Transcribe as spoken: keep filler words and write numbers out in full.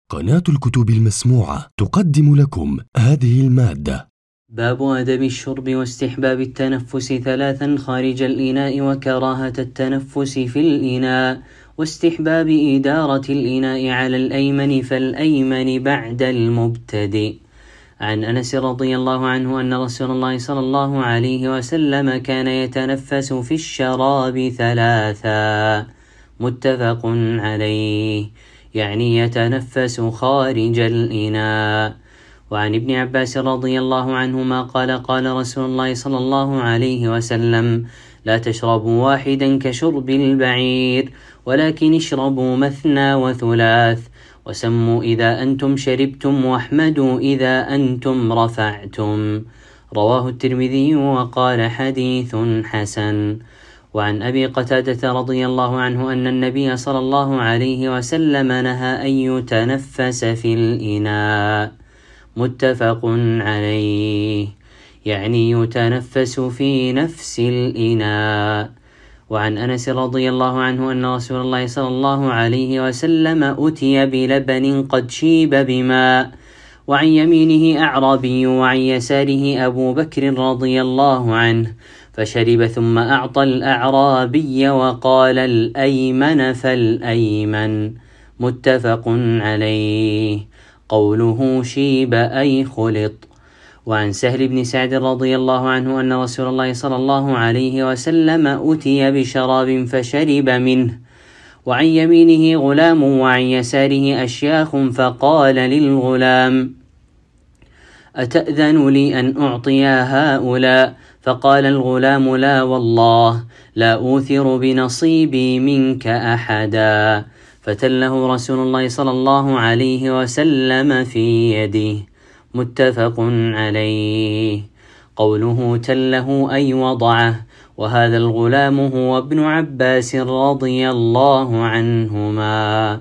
قناة الكتب المسموعة تقدم لكم هذه المادة. باب أدب الشرب واستحباب التنفس ثلاثا خارج الإناء وكراهة التنفس في الإناء واستحباب إدارة الإناء على الأيمن فالأيمن بعد المبتدئ. عن أنس رضي الله عنه أن رسول الله صلى الله عليه وسلم كان يتنفس في الشراب ثلاثا متفق عليه، يعني يتنفس خارج الإناء. وعن ابن عباس رضي الله عنهما قال قال رسول الله صلى الله عليه وسلم: لا تشربوا واحدا كشرب البعير، ولكن اشربوا مثنى وثلاث، وسموا إذا أنتم شربتم، واحمدوا إذا أنتم رفعتم. رواه الترمذي وقال حديث حسن. وعن أبي قتادة رضي الله عنه أن النبي صلى الله عليه وسلم نهى أن يتنفس في الإناء، متفق عليه، يعني يتنفس في نفس الإناء. وعن أنس رضي الله عنه أن رسول الله صلى الله عليه وسلم أتي بلبن قد شيب بماء، وعن يمينه أعرابي وعن يساره أبو بكر رضي الله عنه، فشرب ثم أعطى الأعرابي وقال: الأيمن فالأيمن، متفق عليه. قوله شيب أي خلط. وعن سهل بن سعد رضي الله عنه أن رسول الله صلى الله عليه وسلم أتي بشراب فشرب منه، وعن يمينه غلام وعن يساره أشياخ، فقال للغلام: أتأذن لي أن أعطي هؤلاء؟ فقال الغلام: لا والله، لا أوثر بنصيبي منك أحدا. فتله رسول الله صلى الله عليه وسلم في يده، متفق عليه. قوله تله أي وضعه، وهذا الغلام هو ابن عباس رضي الله عنهما.